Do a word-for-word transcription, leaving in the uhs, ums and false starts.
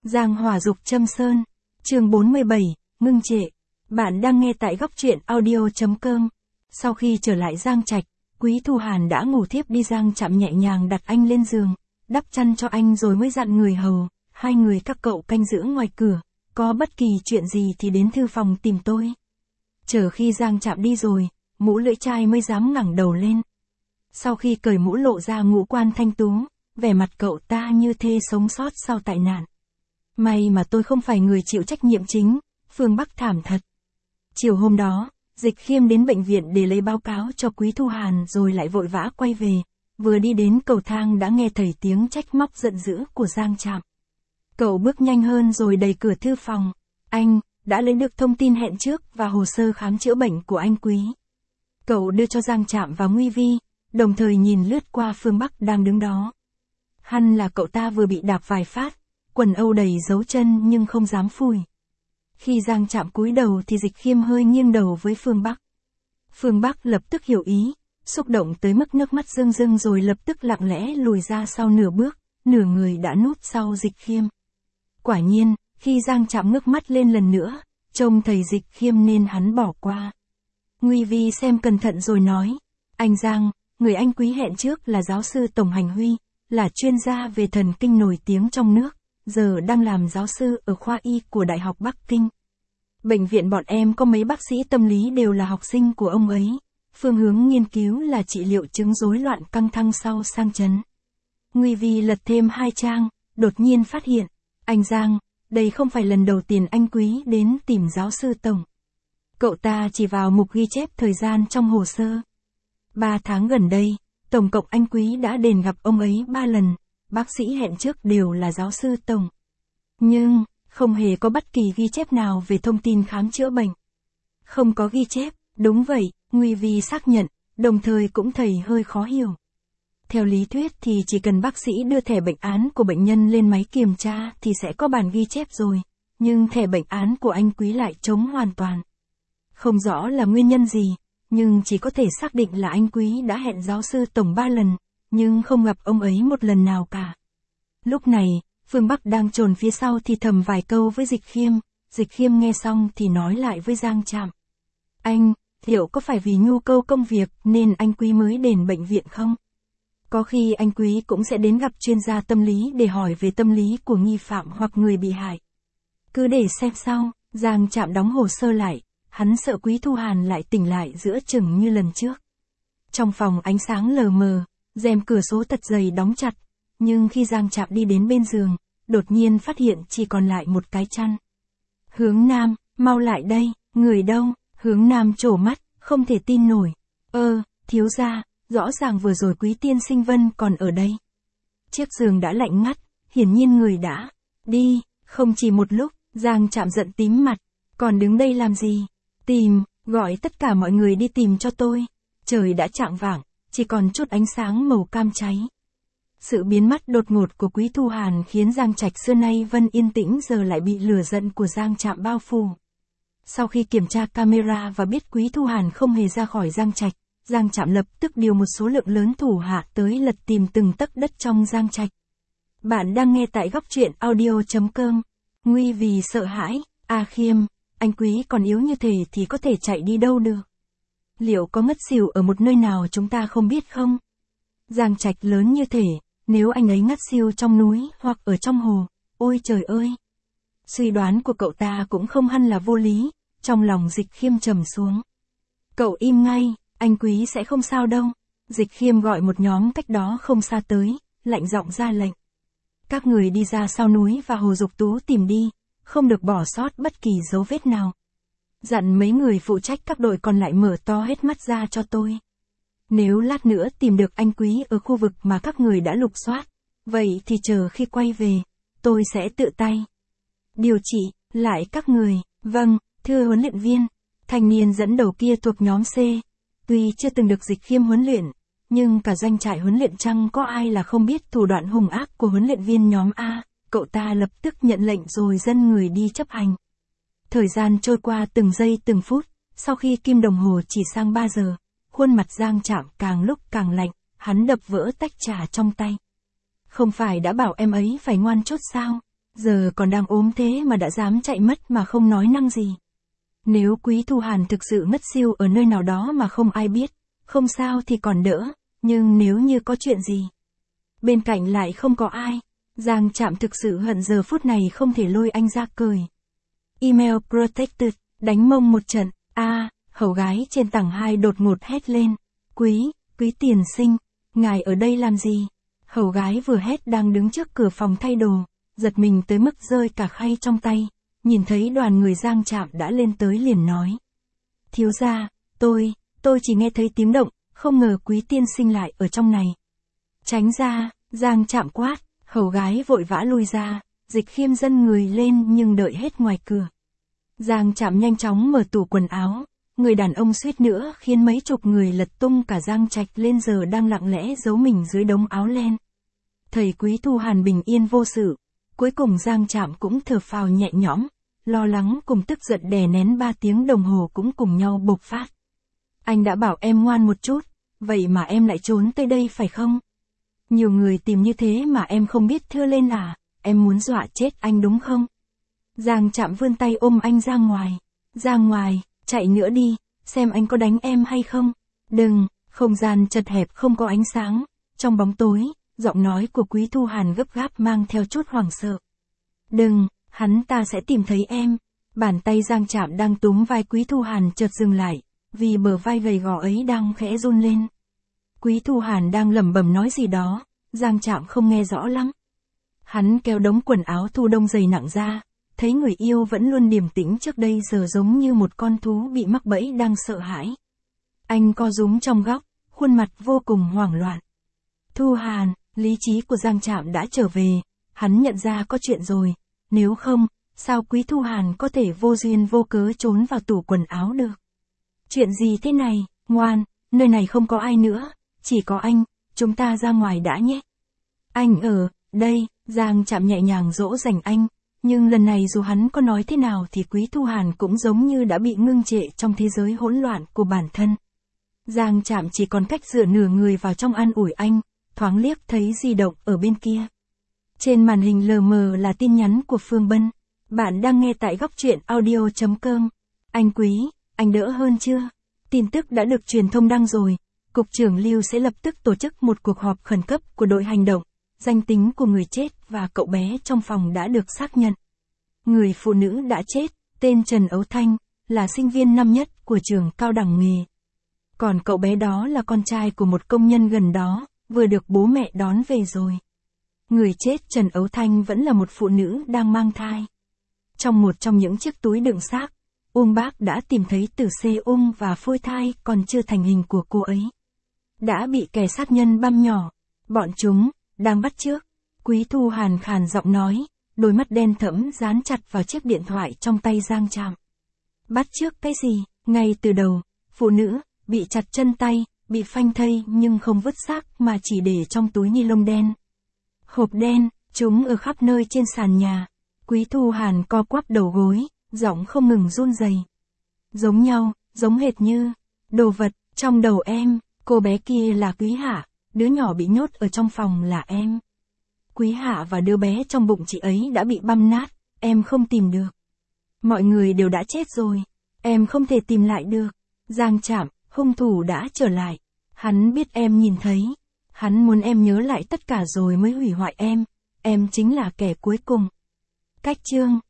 Giang hỏa dục châm sơn. Chương bốn mươi bảy, ngưng trệ. Bạn đang nghe tại góc truyện audio chấm com. Sau khi trở lại Giang Trạch, Quý Thu Hàn đã ngủ thiếp đi. Giang Trạm nhẹ nhàng đặt anh lên giường, đắp chăn cho anh rồi mới dặn người hầu, hai người các cậu canh giữ ngoài cửa, có bất kỳ chuyện gì thì đến thư phòng tìm tôi. Chờ khi Giang Trạm đi rồi, Mũ Lưỡi Trai mới dám ngẩng đầu lên. Sau khi cởi mũ lộ ra ngũ quan thanh tú, vẻ mặt cậu ta như thê sống sót sau tai nạn. May mà tôi không phải người chịu trách nhiệm chính, Phương Bắc thảm thật. Chiều hôm đó, Dịch Khiêm đến bệnh viện để lấy báo cáo cho Quý Thu Hàn rồi lại vội vã quay về. Vừa đi đến cầu thang đã nghe thấy tiếng trách móc giận dữ của Giang Trạm. Cậu bước nhanh hơn rồi đẩy cửa thư phòng. Anh đã lấy được thông tin hẹn trước và hồ sơ khám chữa bệnh của anh Quý. Cậu đưa cho Giang Trạm và Nguy Vi, đồng thời nhìn lướt qua Phương Bắc đang đứng đó. Hẳn là cậu ta vừa bị đạp vài phát, quần âu đầy dấu chân nhưng không dám phủi. Khi Giang Trạm cúi đầu thì Dịch Khiêm hơi nghiêng đầu với Phương Bắc. Phương Bắc lập tức hiểu ý, xúc động tới mức nước mắt rưng rưng rồi lập tức lặng lẽ lùi ra sau nửa bước, nửa người đã núp sau Dịch Khiêm. Quả nhiên, khi Giang Trạm ngước mắt lên lần nữa, trông thấy Dịch Khiêm nên hắn bỏ qua. Nguy Vi xem cẩn thận rồi nói, anh Giang, người anh Quý hẹn trước là giáo sư Tổng Hành Huy, là chuyên gia về thần kinh nổi tiếng trong nước, giờ đang làm giáo sư ở khoa y của Đại học Bắc Kinh. Bệnh viện bọn em có mấy bác sĩ tâm lý đều là học sinh của ông ấy, phương hướng nghiên cứu là trị liệu chứng rối loạn căng thẳng sau sang chấn. Nguy Vi lật thêm hai trang, đột nhiên phát hiện, anh Giang, đây không phải lần đầu tiên anh Quý đến tìm giáo sư Tổng. Cậu ta chỉ vào mục ghi chép thời gian trong hồ sơ. Ba tháng gần đây, tổng cộng anh Quý đã đến gặp ông ấy ba lần, bác sĩ hẹn trước đều là giáo sư Tổng. Nhưng, không hề có bất kỳ ghi chép nào về thông tin khám chữa bệnh. Không có ghi chép, đúng vậy, Nguy Vi xác nhận, đồng thời cũng thấy hơi khó hiểu. Theo lý thuyết thì chỉ cần bác sĩ đưa thẻ bệnh án của bệnh nhân lên máy kiểm tra thì sẽ có bản ghi chép rồi, nhưng thẻ bệnh án của anh Quý lại trống hoàn toàn. Không rõ là nguyên nhân gì, nhưng chỉ có thể xác định là anh Quý đã hẹn giáo sư Tổng ba lần, nhưng không gặp ông ấy một lần nào cả. Lúc này, Phương Bắc đang chồn phía sau thì thầm vài câu với Dịch Khiêm, Dịch Khiêm nghe xong thì nói lại với Giang Trạm. Anh, liệu có phải vì nhu cầu công việc nên anh Quý mới đến bệnh viện không? Có khi anh Quý cũng sẽ đến gặp chuyên gia tâm lý để hỏi về tâm lý của nghi phạm hoặc người bị hại. Cứ để xem sau, Giang Trạm đóng hồ sơ lại, hắn sợ Quý Thu Hàn lại tỉnh lại giữa chừng như lần trước. Trong phòng ánh sáng lờ mờ, rèm cửa sổ thật dày đóng chặt, nhưng khi Giang Trạm đi đến bên giường, đột nhiên phát hiện chỉ còn lại một cái chăn. Hướng Nam, mau lại đây, người đâu? Hướng Nam trổ mắt, không thể tin nổi. Ơ, thiếu gia, rõ ràng vừa rồi Quý tiên sinh Vân còn ở đây. Chiếc giường đã lạnh ngắt, hiển nhiên người đã đi, không chỉ một lúc. Giang Trạm giận tím mặt, còn đứng đây làm gì? Tìm, gọi tất cả mọi người đi tìm cho tôi. Trời đã chạng vạng, chỉ còn chút ánh sáng màu cam cháy. Sự biến mất đột ngột của Quý Thu Hàn khiến Giang Trạch xưa nay Vân yên tĩnh giờ lại bị lửa giận của Giang Trạm bao phủ. Sau khi kiểm tra camera và biết Quý Thu Hàn không hề ra khỏi Giang Trạch, Giang Trạm lập tức điều một số lượng lớn thủ hạ tới lật tìm từng tấc đất trong Giang Trạch. Bạn đang nghe tại góc truyện audio chấm com. Nguy vì sợ hãi, A Khiêm, anh Quý còn yếu như thế thì có thể chạy đi đâu được? Liệu có ngất xỉu ở một nơi nào chúng ta không biết không? Giang Trạch lớn như thế, nếu anh ấy ngất xỉu trong núi hoặc ở trong hồ, ôi trời ơi! Suy đoán của cậu ta cũng không hẳn là vô lý, trong lòng Dịch Khiêm trầm xuống. Cậu im ngay, anh Quý sẽ không sao đâu. Dịch Khiêm gọi một nhóm cách đó không xa tới, lạnh giọng ra lệnh. Các người đi ra sau núi và Hồ Dục Tú tìm đi, không được bỏ sót bất kỳ dấu vết nào. Dặn mấy người phụ trách các đội còn lại mở to hết mắt ra cho tôi. Nếu lát nữa tìm được anh Quý ở khu vực mà các người đã lục soát, vậy thì chờ khi quay về, tôi sẽ tự tay điều trị lại các người. Vâng, thưa huấn luyện viên. Thanh niên dẫn đầu kia thuộc nhóm C. Tuy chưa từng được Dịch Khiêm huấn luyện, nhưng cả doanh trại huấn luyện chẳng có ai là không biết thủ đoạn hung ác của huấn luyện viên nhóm A. Cậu ta lập tức nhận lệnh rồi dẫn người đi chấp hành. Thời gian trôi qua từng giây từng phút, sau khi kim đồng hồ chỉ sang ba giờ, khuôn mặt Giang Trạm càng lúc càng lạnh, hắn đập vỡ tách trà trong tay. Không phải đã bảo em ấy phải ngoan chút sao? giờ còn đang ốm thế mà đã dám chạy mất mà không nói năng gì. Nếu Quý Thu Hàn thực sự ngất xỉu ở nơi nào đó mà không ai biết, không sao thì còn đỡ, nhưng nếu như có chuyện gì, bên cạnh lại không có ai, Giang Trạm thực sự hận giờ phút này không thể lôi anh ra cười. Email protected, đánh mông một trận, a à, hầu gái trên tầng hai đột ngột hét lên. Quý, Quý tiền sinh, ngài ở đây làm gì? Hầu gái vừa hét đang đứng trước cửa phòng thay đồ, giật mình tới mức rơi cả khay trong tay, nhìn thấy đoàn người Giang Trạm đã lên tới liền nói. Thiếu gia, tôi, tôi chỉ nghe thấy tiếng động, không ngờ Quý tiên sinh lại ở trong này. Tránh ra, Giang Trạm quát, hầu gái vội vã lui ra, Dịch Khiêm dâng người lên nhưng đợi hết ngoài cửa. Giang Trạm nhanh chóng mở tủ quần áo, người đàn ông suýt nữa khiến mấy chục người lật tung cả Giang Trạch lên giờ đang lặng lẽ giấu mình dưới đống áo len. Thầy Quý Thu Hàn bình yên vô sự, cuối cùng Giang Trạm cũng thở phào nhẹ nhõm, lo lắng cùng tức giận đè nén ba tiếng đồng hồ cũng cùng nhau bộc phát. Anh đã bảo em ngoan một chút, vậy mà em lại trốn tới đây phải không? Nhiều người tìm như thế mà em không biết thưa lên à, em muốn dọa chết anh đúng không? Giang Trạm vươn tay ôm anh ra ngoài. Ra ngoài, chạy nữa đi, xem anh có đánh em hay không. Đừng, không gian chật hẹp không có ánh sáng. Trong bóng tối, giọng nói của Quý Thu Hàn gấp gáp mang theo chút hoảng sợ. Đừng, hắn ta sẽ tìm thấy em. Bàn tay Giang Trạm đang túm vai Quý Thu Hàn chợt dừng lại, vì bờ vai gầy gò ấy đang khẽ run lên. Quý Thu Hàn đang lẩm bẩm nói gì đó, Giang Trạm không nghe rõ lắm. Hắn kéo đống quần áo thu đông dày nặng ra, thấy người yêu vẫn luôn điềm tĩnh trước đây giờ giống như một con thú bị mắc bẫy đang sợ hãi. Anh co rúm trong góc, khuôn mặt vô cùng hoảng loạn. Thu Hàn, lý trí của Giang Trạm đã trở về, hắn nhận ra có chuyện rồi, nếu không, sao Quý Thu Hàn có thể vô duyên vô cớ trốn vào tủ quần áo được. Chuyện gì thế này, ngoan, nơi này không có ai nữa, chỉ có anh, chúng ta ra ngoài đã nhé. Anh ở đây, Giang Trạm nhẹ nhàng dỗ dành anh, nhưng lần này dù hắn có nói thế nào thì Quý Thu Hàn cũng giống như đã bị ngưng trệ trong thế giới hỗn loạn của bản thân. Giang Trạm chỉ còn cách dựa nửa người vào trong an ủi anh, thoáng liếc thấy di động ở bên kia. Trên màn hình lờ mờ là tin nhắn của Phương Bân. Bạn đang nghe tại góc truyện audio chấm com. Anh Quý, anh đỡ hơn chưa? Tin tức đã được truyền thông đăng rồi. Cục trưởng Lưu sẽ lập tức tổ chức một cuộc họp khẩn cấp của đội hành động. Danh tính của người chết và cậu bé trong phòng đã được xác nhận. Người phụ nữ đã chết, tên Trần Ấu Thanh, là sinh viên năm nhất của trường cao đẳng nghề. Còn cậu bé đó là con trai của một công nhân gần đó, vừa được bố mẹ đón về rồi. Người chết Trần Ấu Thanh vẫn là một phụ nữ đang mang thai. Trong một trong những chiếc túi đựng xác, Uông Bác đã tìm thấy tử xê ung và phôi thai còn chưa thành hình của cô ấy. Đã bị kẻ sát nhân băm nhỏ. Bọn chúng đang bắt chước. Quý Thu Hàn khàn giọng nói, đôi mắt đen thẫm dán chặt vào chiếc điện thoại trong tay Giang Trạm. Bắt chước cái gì? Ngay từ đầu, phụ nữ bị chặt chân tay, bị phanh thây nhưng không vứt xác mà chỉ để trong túi ni lông đen. Hộp đen, chúng ở khắp nơi trên sàn nhà. Quý Thu Hàn co quắp đầu gối, giọng không ngừng run rẩy. Giống nhau, giống hệt như đồ vật trong đầu em, cô bé kia là Quý Hạ, đứa nhỏ bị nhốt ở trong phòng là em. Quý Hạ và đứa bé trong bụng chị ấy đã bị băm nát, em không tìm được. Mọi người đều đã chết rồi, em không thể tìm lại được. Giang Trạm, hung thủ đã trở lại. Hắn biết em nhìn thấy. Hắn muốn em nhớ lại tất cả rồi mới hủy hoại em. Em chính là kẻ cuối cùng. Cách chương